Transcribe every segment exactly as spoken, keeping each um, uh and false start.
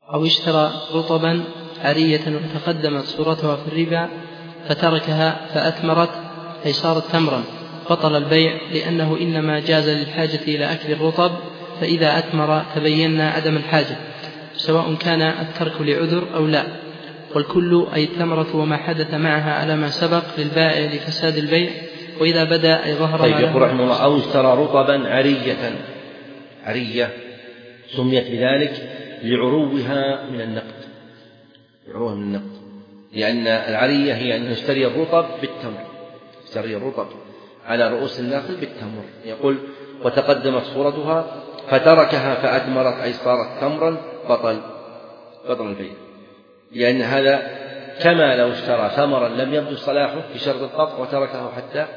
أو اشترى رطبا عارية وتقدمت صورتها في الربا فتركها فأثمرت أي صارت تمرا بطل البيع، لأنه إنما جاز للحاجة إلى أكل الرطب، فإذا أثمر تبينا عدم الحاجة سواء كان الترك لعذر أو لا. والكل أي الثمرة وما حدث معها على ما سبق للبائع لفساد البيع، وإذا بدأ أي ظهر. طيب يقول رحمه الله: أو اشترى رطبا عرية، عرية سميت بذلك لعروها من النقد، لعروها من النقد، لأن العرية هي أن نشتري الرطب بالتمر، نشتري الرطب على رؤوس النخل بالتمر. يقول: وتقدمت صورتها فتركها فأثمرت أي صارت تمرا بطل بطل البيع، لأن هذا كما لو اشترى ثمرا لم يبدو صلاحه في شرط القطع وتركه حتى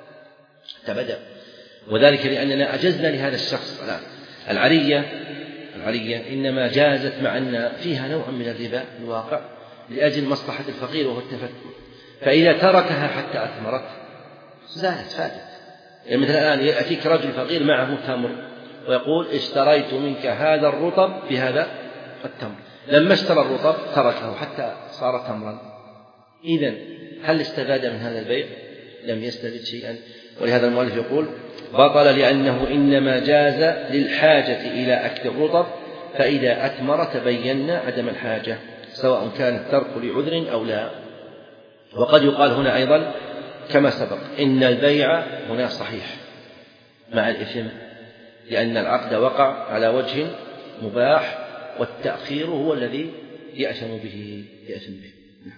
تبدأ، وذلك لأننا أجزنا لهذا الشخص الآن. العرية العرية إنما جازت مع أن فيها نوع من الربا الواقع لأجل مصلحة الفقير وهو التفتت، فإذا تركها حتى أثمرت زالت فاتت. يعني مثل الآن يأتيك رجل فقير معه تمر ويقول: اشتريت منك هذا الرطب بهذا التمر، لما اشترى الرطب تركه حتى صار تمرا، إذن هل استفاد من هذا البيع؟ لم يستفد شيئا. ولهذا المؤلف يقول: بطل لأنه إنما جاز للحاجة إلى أكل الرطب، فإذا أثمر تبينا عدم الحاجة سواء كان الترك لعذر أو لا. وقد يقال هنا أيضا كما سبق إن البيع هنا صحيح مع الإثم، لأن العقد وقع على وجه مباح، والتأخير هو الذي يأثم به يأثم به.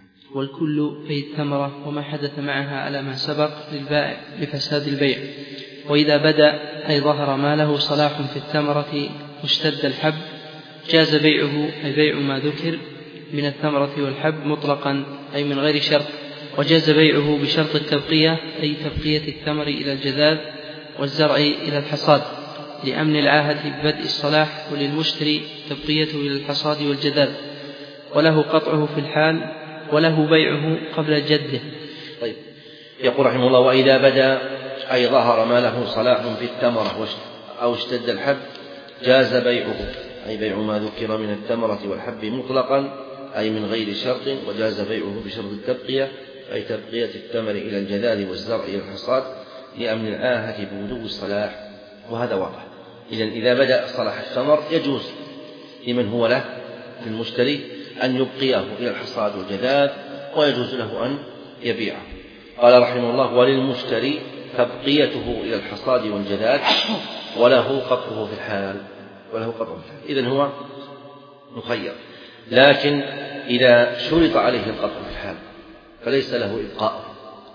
والكل أي الثمرة وما حدث معها على ما سبق للبائع لفساد البيع، وإذا بدأ أي ظهر ما له صلاح في الثمرة واشتد الحب جاز بيعه، أي بيع ما ذكر من الثمرة والحب مطلقا أي من غير شرط، وجاز بيعه بشرط التبقية أي تبقية الثمر إلى الجذاذ والزرع إلى الحصاد، لأمن العاهة ببدء الصلاح، وللمشتري تبقيته إلى الحصاد والجذاذ، وله قطعه في الحال وله بيعه قبل جده. طيب يقول رحمه الله: وإذا بدأ أي ظهر ما له صلاح في الثمرة أو اشتد الحب جاز بيعه، أي بيع ما ذكر من الثمرة والحب مطلقا أي من غير شرط، وجاز بيعه بشرط التبقية أي تبقية الثمر إلى الجذاذ والزرع إلى الحصاد لأمن العاهة ببدو الصلاح، وهذا واضح. إذن إذا بدأ صلاح الثمر يجوز لمن هو له للمشتري أن يبقيه إلى الحصاد والجذاذ، ويجوز له أن يبيعه. قال رحمه الله: وللمشتري تبقيته إلى الحصاد والجذاذ وله قطعه في الحال وله قطعه في الحال. إذن هو مخير، لكن إذا شرط عليه القطع في الحال فليس له إبقاءه،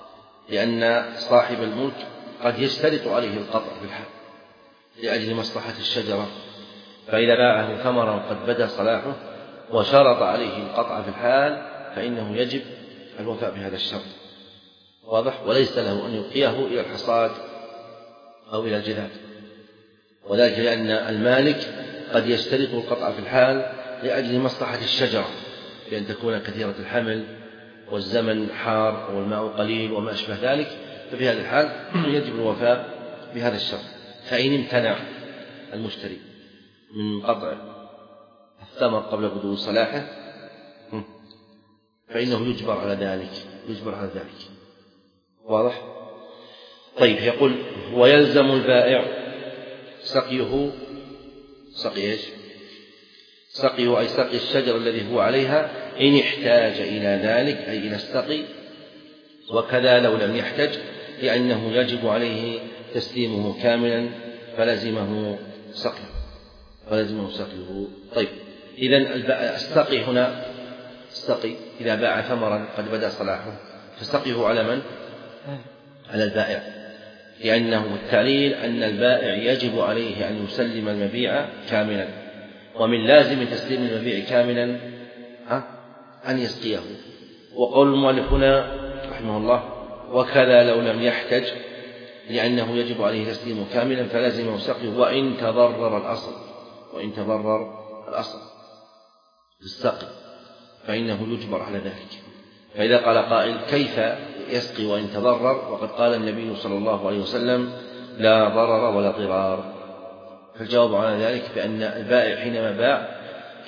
لأن صاحب الملك قد يشترط عليه القطع في الحال لأجل مصلحة الشجرة، فإذا باعه ثمرا قد بدا صلاحه وشرط عليه القطع في الحال فإنه يجب الوفاء بهذا الشرط، واضح؟ وليس له أن يبقيه إلى الحصاد أو إلى الجذاذ، وذلك لأن المالك قد يشترط القطع في الحال لأجل مصلحة الشجرة، بأن تكون كثيرة الحمل والزمن حار والماء قليل وما أشبه ذلك، ففي هذا الحال يجب الوفاء بهذا الشرط. فإن امتنع المشتري من قطع الثمر قبل بدو صلاحه فإنه يجبر على ذلك يجبر على ذلك واضح؟ طيب يقول: ويلزم البائع سقيه سقي إيش؟ سقيه أي سقي الشجر الذي هو عليها إن احتاج إلى ذلك أي إلى السقي، وكذا لو لم يحتج لأنه يجب عليه تسليمه كاملا فلزمه سقيه فلزمه سقيه. طيب إذن السقي هنا السقي إذا باع ثمرا قد بدأ صلاحه فسقيه على من؟ على البائع، لأنه التعليل أن البائع يجب عليه أن يسلم المبيع كاملا، ومن لازم تسليم المبيع كاملا أن يسقيه. وقول المؤلف هنا رحمه الله: وكذا لو لم يحتج لأنه يجب عليه تسليمه كاملا فلازمه سقيه وإن تضرر الأصل وإن تضرر الأصل بالسقي فإنه يجبر على ذلك. فإذا قال قائل: كيف يسقي وإن تضرر؟ وقد قال النبي صلى الله عليه وسلم: لا ضرر ولا ضرار. فالجواب على ذلك بأن البائع حينما باع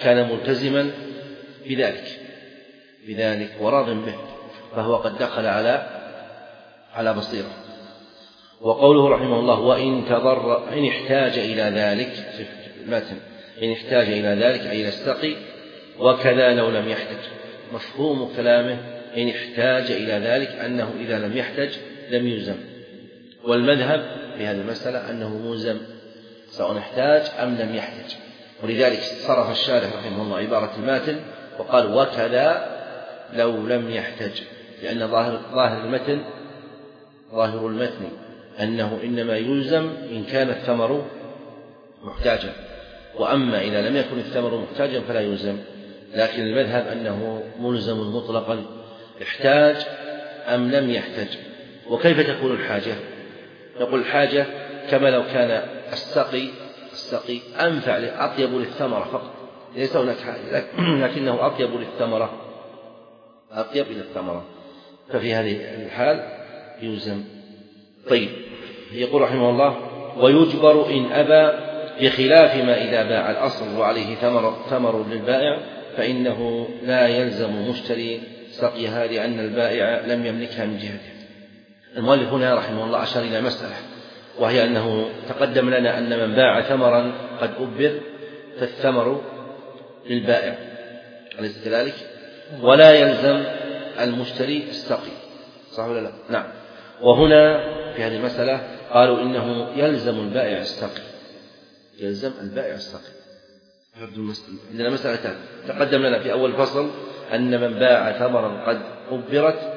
كان ملتزما بذلك بذلك وراض به، فهو قد دخل على على بصيرة. وقوله رحمه الله وإن تضر إن احتاج إلى ذلك في المتن إن احتاج إلى ذلك أي يستقي، وكذا لو لم يحتج. مفهوم كلامه إن احتاج إلى ذلك أنه إذا لم يحتج لم يلزم، والمذهب في هذه المسألة أنه ملزم سواء احتاج أم لم يحتج. ولذلك صرف الشارح رحمه الله عبارة الماتن وقال وكذا لو لم يحتج، لأن ظاهر ظاهر المتن ظاهر المتن أنه إنما يلزم إن كان الثمر محتاجا، وأما إذا لم يكن الثمر محتاجا فلا يلزم. لكن المذهب أنه ملزم مطلقا احتاج أم لم يحتج. وكيف تكون الحاجة؟ نقول الحاجة كما لو كان السقي السقي أنفع أطيب للثمرة فقط، ليس هناك حاجة لكنه أطيب للثمرة أطيب إلى الثمرة، ففي هذه الحال يلزم. طيب، يقول رحمه الله ويجبر إن أبى بخلاف ما إذا باع الأصل وعليه ثمر, ثمر للبائع فإنه لا يلزم مشتري سقيها لأن البائع لم يملكها من جهته. المؤلف هنا رحمه الله أشار إلى مسألة، وهي أنه تقدم لنا أن من باع ثمرا قد أبر فالثمر للبائع، أليس كذلك؟ ولا يلزم المشتري السقي، صح ولا لا؟ نعم. وهنا في هذه المسألة قالوا إنه يلزم البائع السقي، يلزم البائع السقي. عندنا مسألتان تقدم لنا في أول فصل أن من باع ثمرا قد أبرت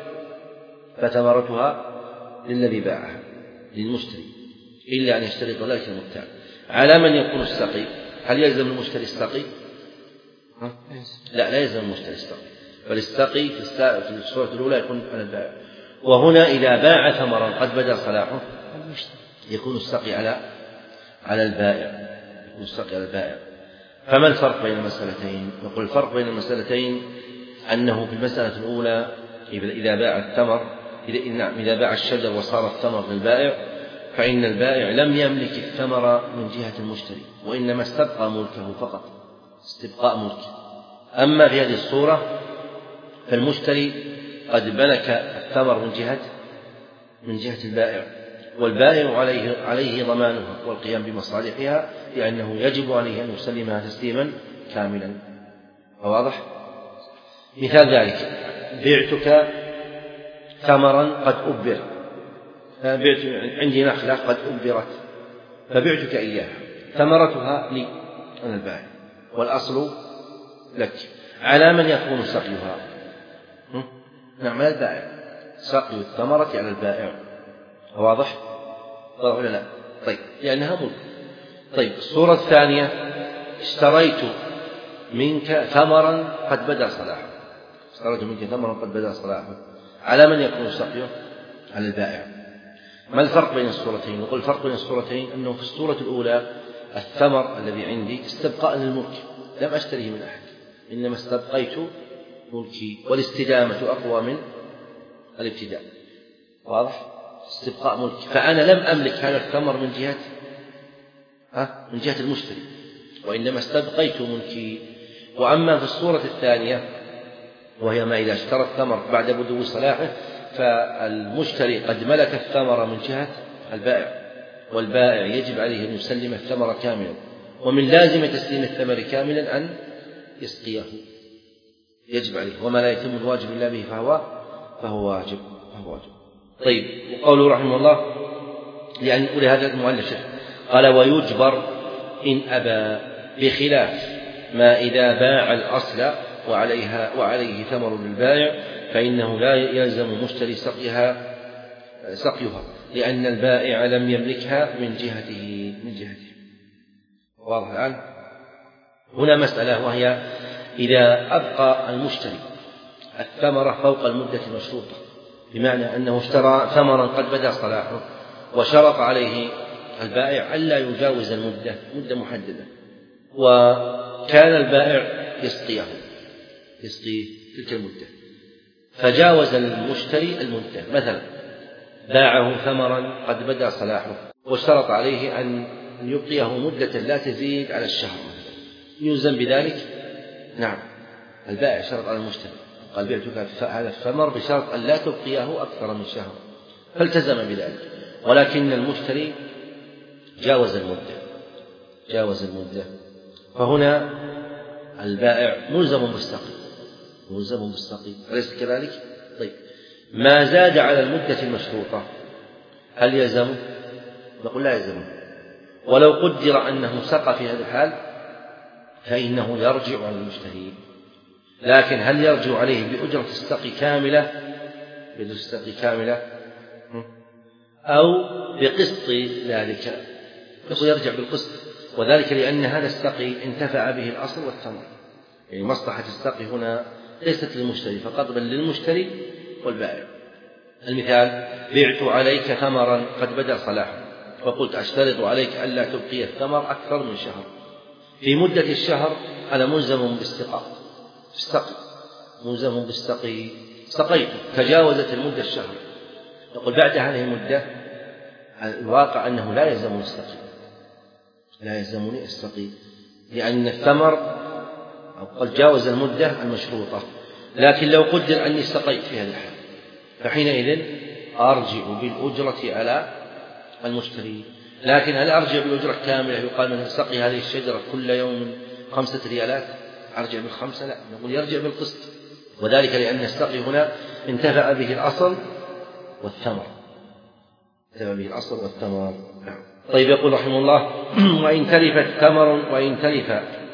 فثمرتها للذي باعها للمشتري إلا أن يشترط ذلك المبتاع. على من يكون السقي؟ هل يلزم المشتري السقي؟ لا، لا يلزم المشتري السقي، بل السقي في الصورة الأولى يكون على البائع. وهنا إذا باع ثمرا قد بدا صلاحه يكون السقي على على البائع يكون السقي على البائع. فما الفرق بين المسألتين؟ نقول الفرق بين المسألتين أنه في المسألة الأولى إذا باع الثمر إذا, نعم إذا باع الشجر وصار الثمر للبائع فإن البائع لم يملك الثمر من جهة المشتري، وإنما استبقى ملكه فقط، استبقاء ملكه. أما في هذه الصورة فالمشتري قد ملك الثمر من جهة من جهة البائع، والبائع عليه عليه ضمانها والقيام بمصالحها، لأنه يجب عليه أن يسلمها تسليما كاملا. واضح؟ مثال ذلك بعتك ثمرا قد أبر، بعت عندي نخلة قد أبرت فبعتك إياها، ثمرتها لي أنا البائع والأصل لك. على من يكون سقيها؟ نعم، على البائع، سقي الثمرة على البائع. واضح؟ واضح ولا لا؟ طيب، لأنها ملك. طيب، الصورة الثانية اشتريت منك ثمرا قد بدا صلاحه، اشتريت منك ثمرا قد بدا صلاحه، على من يكون سقيه؟ على البائع. ما الفرق بين الصورتين؟ نقول الفرق بين الصورتين أنه في الصورة الأولى الثمر الذي عندي استبقاء للملك، لم أشتريه من أحد، إنما استبقيت ملكي، والاستدامة أقوى من الابتداء. واضح؟ استبقاء ملك، فأنا لم أملك هذا الثمر من جهة ها من جهة المشتري، وإنما استبقيت ملكي. وأما في الصورة الثانية وهي ما إذا اشترى الثمر بعد بدو صلاحه فالمشتري قد ملك الثمر من جهة البائع، والبائع يجب عليه أن يسلم الثمر كاملا، ومن لازم تسليم الثمر كاملا أن يسقيه، يجب عليه، وما لا يتم الواجب إلا به فهو فهو واجب فهو واجب. طيب، وقوله رحمه الله يعني ولهذا المؤلف قال ويجبر إن أبى بخلاف ما إذا باع الأصل وعليها وعليه ثمر للبائع فإنه لا يلزم مشتري سقيها سقيها لأن البائع لم يملكها من جهته من جهته. واضح الآن؟ هنا مسألة، وهي إذا أبقى المشتري الثمرة فوق المدة المشروطة، بمعنى أنه اشترى ثمرا قد بدا صلاحه وشرط عليه البائع ألا يجاوز المدة مدة محددة، وكان البائع يسقيه يسقيه تلك المدة، فجاوز المشتري المدة، مثلا باعه ثمرا قد بدا صلاحه واشترط عليه أن يبقيه مدة لا تزيد على الشهر، يلزم بذلك نعم البائع شرط على المشتري، قال بعتك هذا الثمر بشرط أن لا تبقيه أكثر من شهر، فالتزم بذلك. ولكن المشتري جاوز المدة جاوز المدة فهنا البائع ملزم بالسقي ملزم بالسقي أليس كذلك؟ طيب ما زاد على المدة المشروطة هل يلزم؟ نقول لا يلزم. ولو قدر أنه سقى في هذا الحال فإنه يرجع على المشتري، لكن هل يرجع عليه بأجرة السقي كاملة بأجرة السقي كاملة أو بقسط ذلك؟ يقول يرجع بالقسط، وذلك لأن هذا السقي انتفع به الأصل والثمر، يعني مصلحة السقي هنا ليست للمشتري فقط بل للمشتري والبائع. المثال بعت عليك ثمرا قد بدا صلاحه فقلت أشترط عليك ألا تبقي الثمر أكثر من شهر، في مدة الشهر أنا ملزم بالسقاء السقي ملزم بالسقي سقيت تجاوزت المدة الشهر، يقول بعد هذه المدة الواقع أنه لا يلزمني السقي لا يلزمني السقي لأن الثمر قد جاوز المدة المشروطة. لكن لو قدر أني سقيت في هذا الحال فحينئذ أرجع بالأجرة على المشتري. لكن هل أرجع بالأجرة كاملة؟ يقال من سقي هذه الشجرة كل يوم خمسة ريالات أرجع بالخمسة؟ لا، نقول يرجع بالقسط، وذلك لأن السقي هنا انتفع به الأصل والثمر انتفع به الأصل والثمر. طيب يقول رحمه الله وإن تلفت تمر وإن تلف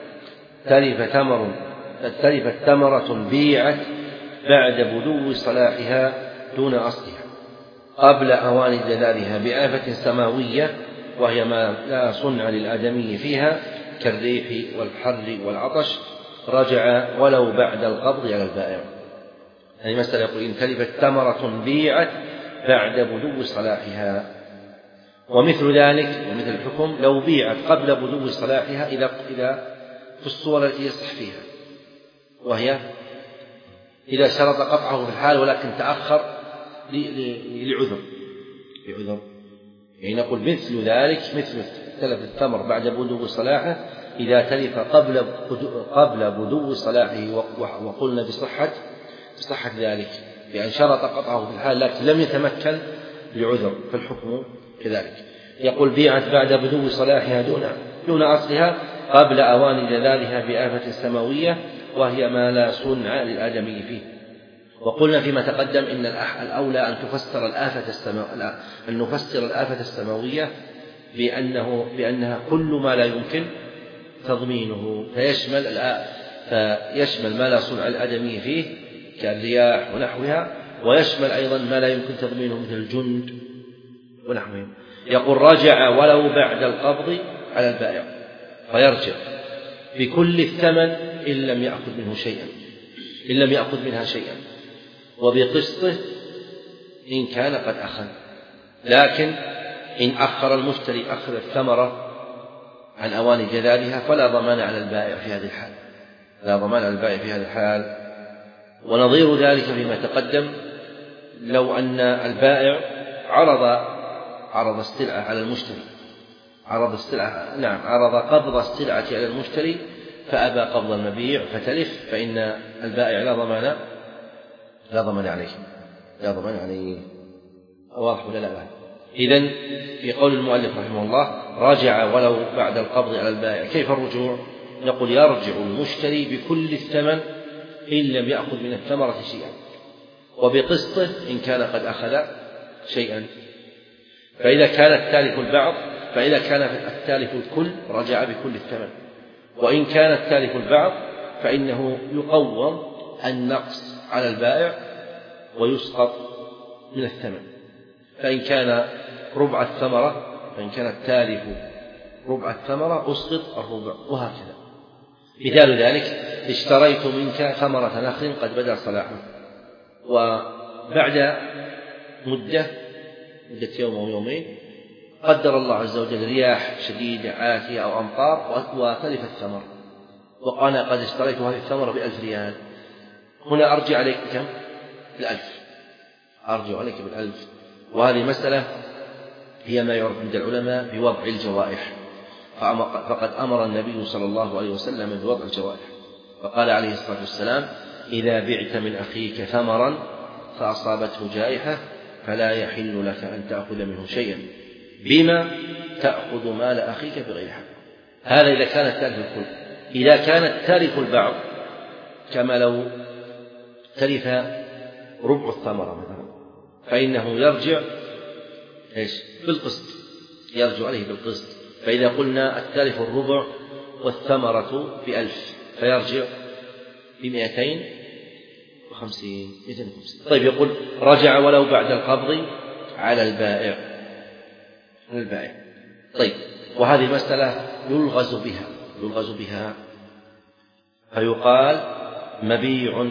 تلف تمر تلفت تمرة بيعت بعد بدو صلاحها دون أصلها قبل أوان جلالها بآفة سماوية وهي ما لا صنع للآدمي فيها كالريح والحر والعطش رجع ولو بعد القبض على البائع. يعني مثلا يقول إن تلفت تمرة بيعت بعد بدو صلاحها، ومثل ذلك ومثل الحكم لو بيعت قبل بدو صلاحها إذا إذا في الصور التي يصح فيها، وهي إذا شرط قطعه في الحال ولكن تأخر لعذر لعذر يعني نقول مثل ذلك مثل تلف التمر بعد بدو صلاحه إذا تلف قبل قبل بدو صلاحه وقلنا بصحة بصحة ذلك بأن شرط قطعه في الحال لكن لم يتمكن لعذر فالحكم كذلك. يقول بيعت بعد بدو صلاحها دون دون أصلها قبل أوان جلالها بآفة سماوية وهي ما لا صنع للآدمي فيه. وقلنا فيما تقدم إن الأولى أن تفسر الآفة السماوية أن نفسر الآفة السماوية بأنه بأنها كل ما لا يمكن تضمينه فيشمل فيشمل ما لا صنع الآدمي فيه كالرياح ونحوها، ويشمل أيضا ما لا يمكن تضمينه مثل الجند ونحوه. يقول رجع ولو بعد القبض على البائع فيرجع بكل الثمن إن لم يأخذ منه شيئا إن لم يأخذ منها شيئا وبقسطه إن كان قد أخذ. لكن إن أخر المشتري أخذ الثمرة عن أوان جلالها فلا ضمان على البائع في هذه الحال لا ضمان على البائع في هذه الحال. ونظير ذلك فيما تقدم لو أن البائع عرض عرض السلعة على المشتري عرض السلعة نعم عرض قبض السلعة على المشتري فأبى قبض المبيع فتلف فإن البائع لا ضمان لا ضمان عليه لا ضمان عليه. واضح ولا لا؟ إذن في قول المؤلف رحمه الله رجع ولو بعد القبض على البائع. كيف الرجوع؟ نقول يرجع المشتري بكل الثمن إن لم يأخذ من الثمرة شيئا وبقسطه إن كان قد أخذ شيئا. فإذا كان التالف البعض فإذا كان التالف الكل رجع بكل الثمن، وإن كان التالف البعض فإنه يقوم النقص على البائع ويسقط من الثمن. فإن كان ربع الثمرة فإن كان التالف ربع الثمرة أسقط الربع وهكذا. مثال ذلك اشتريت منك ثمرة نخل قد بدأ صلاحه وبعد مدة مدة يوم أو يومين قدر الله عز وجل رياح شديدة عاتية أو أمطار وتلف الثمر وأنا قد اشتريت هذه الثمرة بألف ريال. هنا أرجع عليك كم؟ بالألف أرجع عليك بالألف. وهذه مسألة هي ما يعرف عند العلماء بوضع الجوائح، فقد أمر النبي صلى الله عليه وسلم بوضع الجوائح فقال عليه الصلاة والسلام: إذا بعت من أخيك ثمرا فأصابته جائحة فلا يحل لك أن تأخذ منه شيئا، بما تأخذ مال أخيك بغير حق. هذا إذا كانت تلف الكل. إذا كانت تلف البعض، كما لو تلف ربع الثمرة مثلا، فإنه يرجع إيش؟ بالقسط، يرجع عليه بالقسط. فإذا قلنا التلف الربع والثمرة بألف فيرجع بمئتين وخمسين. طيب، يقول: رجع ولو بعد القبض على البائع. البائع طيب، وهذه مسألة يلغز بها يلغز بها فيقال: مبيع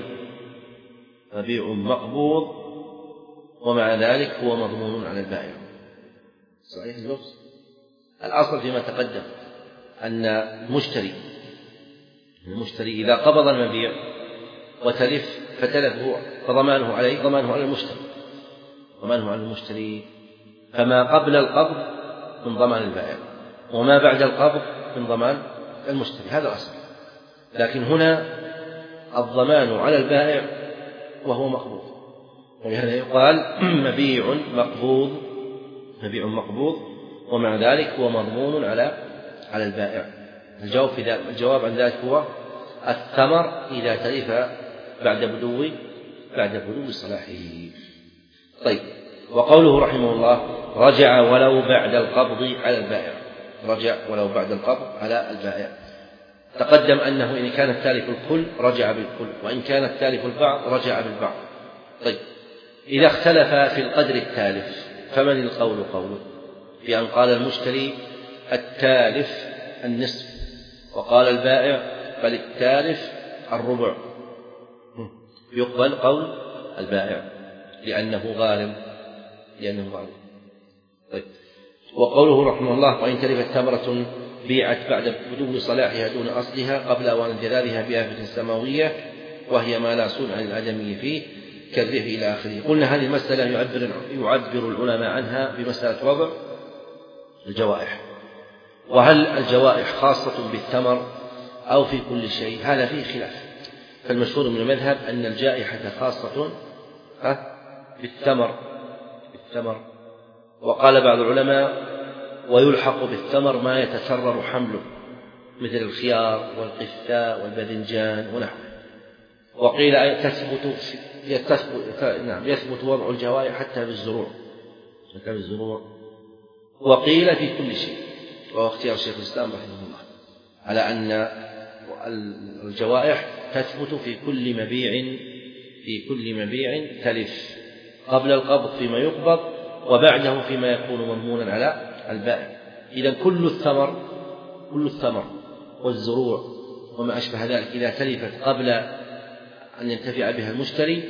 مبيع مقبوض ومع ذلك هو مضمون على البائع. صحيح اللفظ. الأصل فيما تقدم أن المشتري المشتري إذا قبض المبيع وتلف فتلفه فضمانه عليه ضمانه على المشتري ضمانه على المشتري فما قبل القبض من ضمان البائع، وما بعد القبض من ضمان المشتري. هذا الأصل. لكن هنا الضمان على البائع وهو مقبوض، ولهذا يقال: مبيع مقبوض مبيع مقبوض ومع ذلك هو مضمون على على البائع. الجواب في ذلك الجواب عن ذلك هو الثمر إذا تلف بعد بدو بعد بدو صلاحه. طيب، وقوله رحمه الله: رجع ولو بعد القبض على البائع. رجع ولو بعد القبض على البائع. تقدم أنه إن كان التالف الكل رجع بالكل، وإن كان التالف البعض رجع بالبعض. طيب، إذا اختلف في القدر التالف فمن القول قوله؟ في أن قال المشتري: التالف النصف، وقال البائع: بل التالف الربع. يقبل قول البائع لأنه غالب لأنه غالب. طيب، وقوله رحمه الله: وإن تلفت ثمرة بيعت بعد بدو صلاحها دون أصلها قبل أوان انجذابها بآفة سماوية وهي ما لا صنع للآدمي فيه كالريح إلى آخره. قلنا هذه المسألة يعبر, يعبر العلماء عنها بمسألة وضع الجوائح، وهل الجوائح خاصة بالثمر أو في كل شيء؟ هذا فيه خلاف. فالمشهور من المذهب أن الجائحة خاصة بالثمر بالثمر وقال بعض العلماء: ويلحق بالثمر ما يتكرر حمله مثل الخيار والقثاء والباذنجان ونحوه. وقيل تثبت يثبت نعم يثبت وضع الجوائح حتى بالزروع حتى بالزروع وقيل في كل شيء، وهو اختيار شيخ الإسلام رحمه الله على أن الجوائح تثبت في كل مبيع في كل مبيع تلف قبل القبض فيما يقبض وبعده فيما يكون مضمونا على البائع. إذا كل الثمر كل الثمر والزروع وما أشبه ذلك إذا تلفت قبل أن ينتفع بها المشتري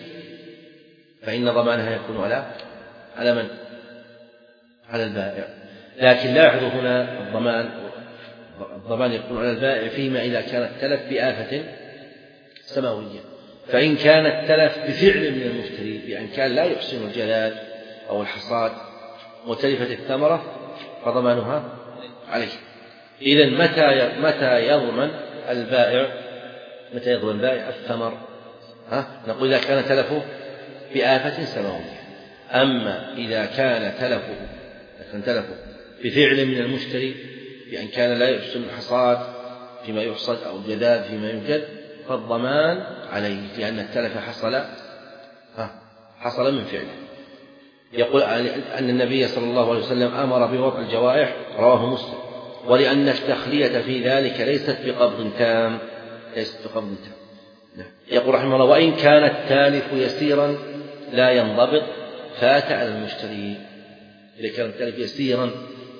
فإن ضمانها يكون على على من؟ على البائع. لكن لاحظوا هنا الضمان الضمان يكون على البائع فيما إذا كانت تلف بآفة سماوية. فإن كانت تلف بفعل من المشتري بأن كان لا يحسن الجلاد أو الحصاد وتلفت الثمرة فضمانها عليه. إذن متى متى يضمن البائع متى يضمن البائع الثمر؟ ها؟ نقول إذا كان تلفه بآفة سماوية. أما إذا كان تلفه كان تلفه بفعل من المشتري بأن كان لا يحسن الحصاد فيما يحصد أو الجداد فيما يوجد فالضمان عليه لأن التلف حصل ها حصل من فعله. يقول أن النبي صلى الله عليه وسلم أمر بوضع الجوائح رواه مسلم، ولأن التخلية في ذلك ليست بقبض تام ليست بقبض تام. يقول رحمه الله: وإن كان التالف يسيرا لا ينضبط فات على المشتري. إذا كان التالف يسيرا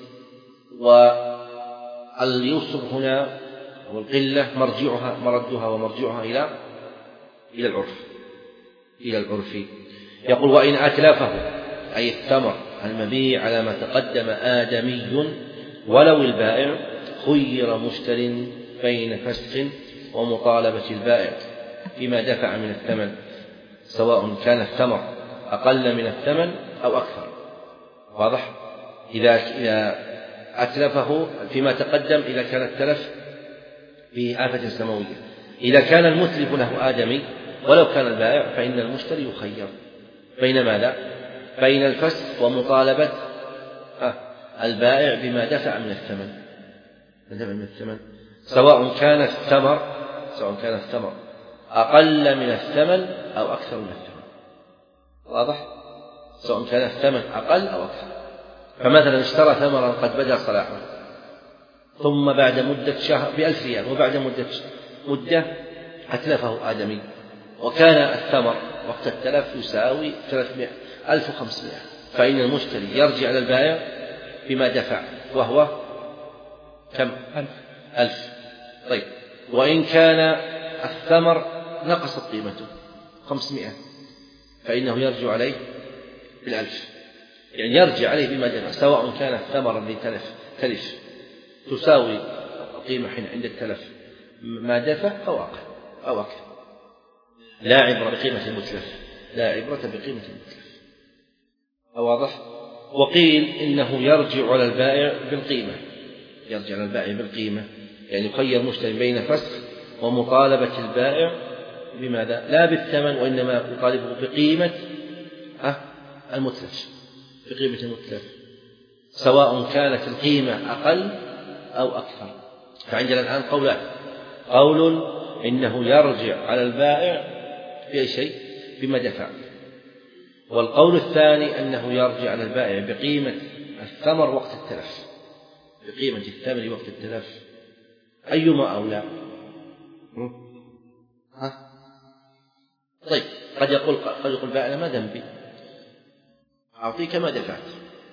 واليسر هنا والقلة مرجعها مردها ومرجعها إلى إلى العرف إلى العرف. يقول: وإن أتلفه أي الثمر المبيع على ما تقدم آدمي ولو البائع خير مشتر بين فسخ ومطالبة البائع فيما دفع من الثمن سواء كان الثمر أقل من الثمن أو أكثر. واضح؟ إذا إذا أتلفه فيما تقدم إذا كان التلف بآفة سماوية، إذا كان المتلف له آدمي ولو كان البائع فإن المشتري يخير بين ماذا؟ بين الفسخ ومطالبة البائع بما دفع من الثمن من الثمن سواء كان الثمر سواء كان الثمر أقل من الثمن أو أكثر من الثمن. واضح؟ سواء كان الثمن أقل أو أكثر. فمثلا اشترى ثمرا قد بدا صلاحه ثم بعد مدة شهر بألف ريال وبعد مدة مدة أتلفه آدمي وكان الثمر وقت التلف يساوي ثلاثمائة ألف وخمسمائة فإن المشتري يرجع على البائع بما دفع وهو كم؟ ألف. طيب وإن كان الثمر نقصت قيمته خمسمائة فإنه يرجع عليه بالألف، يعني يرجع عليه بما دفع سواء كان الثمر الذي تلف تلف تساوي القيمة حين عند التلف ما دفع أو أقل أو أكثر. لا عبرة بقيمة المتلف لا عبرة بقيمة المتلف. واضح؟ وقيل إنه يرجع على البائع بالقيمة يرجع على البائع بالقيمة يعني يخير مشتري بين فسخ ومطالبة البائع بماذا؟ لا بالثمن وإنما يطالبه بقيمة المتلف بقيمة المتلف سواء كانت القيمة أقل أو أكثر. فعندنا الآن قولان: قول إنه يرجع على البائع بأي شيء بما دفع، والقول الثاني أنه يرجع على البائع بقيمة الثمر وقت التلف بقيمة الثمر وقت التلف. أيما أولى؟ ها؟ طيب قد يقول قد يقول البائع ما ذنبي أعطيك ما دفعت.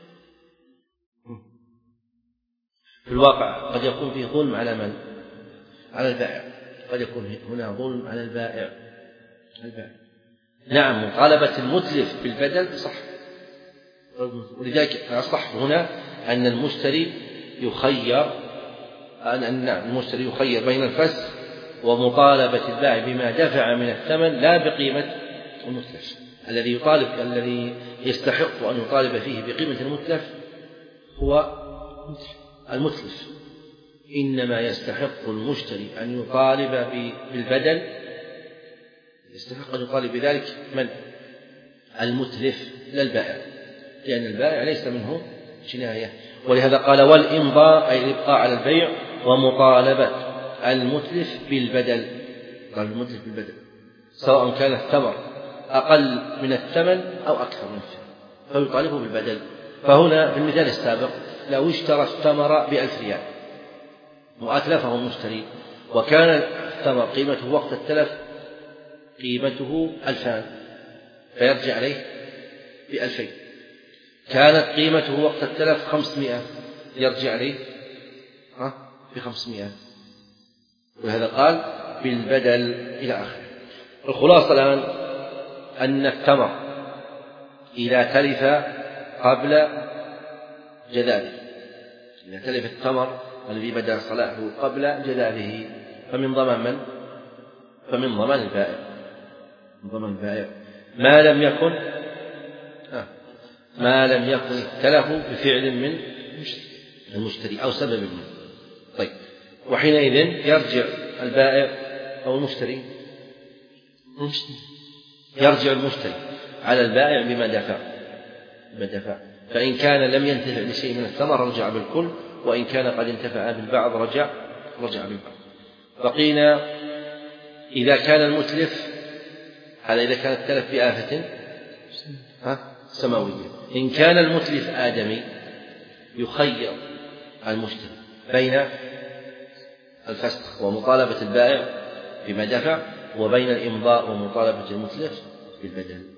في الواقع قد يكون فيه ظلم على من؟ على البائع. قد يكون هنا ظلم على البائع البائع نعم مطالبة المتلف بالبدل صح، ولذلك أصح هنا أن المشتري يخير أن المشتري يخير بين الفسخ ومطالبة البائع بما دفع من الثمن لا بقيمة المتلف. الذي يطالب الذي يستحق أن يطالب فيه بقيمة المتلف هو المتلف، إنما يستحق المشتري أن يطالب بالبدل يستحق أن يطالب بذلك من؟ المتلف لا البائع، لأن البائع ليس منه جناية. ولهذا قال: والإمضاء أي الإبقاء على البيع ومطالبة المتلف بالبدل قال المتلف بالبدل سواء كان الثمر أقل من الثمن أو أكثر من الثمن فيطالبه بالبدل. فهنا في المثال السابق لو اشترى الثمر بألف ريال وأتلفه المشتري وكان الثمر قيمته وقت التلف قيمته ألفان فيرجع عليه بألفين. كانت قيمته وقت التلف خمسمائة يرجع عليه بخمسمائة. وهذا قال بالبدل إلى آخره. الخلاصة الآن أن الثمر إذا تلف قبل جذاذه إذا تلف الثمر الذي بدأ صلاحه قبل جذاذه فمن ضمان من؟ فمن ضمان البائع من ضمان البائع ما لم يكن آه. ما لم يكن التلف بفعل من المشتري أو سبب منه. طيب وحينئذ يرجع البائع أو المشتري يرجع المشتري على البائع بما دفع بما دفع فإن كان لم ينتفع بشيء من الثمر رجع بالكل، وإن كان قد انتفع بالبعض رجع رجع بالبعض. بقينا إذا كان المتلف هذا إذا كان التلف بآفة ها سماوية. إن كان المتلف آدمي يخير المشتري بين الفسخ ومطالبة البائع بما دفع وبين الإمضاء ومطالبة المتلف بالبدل.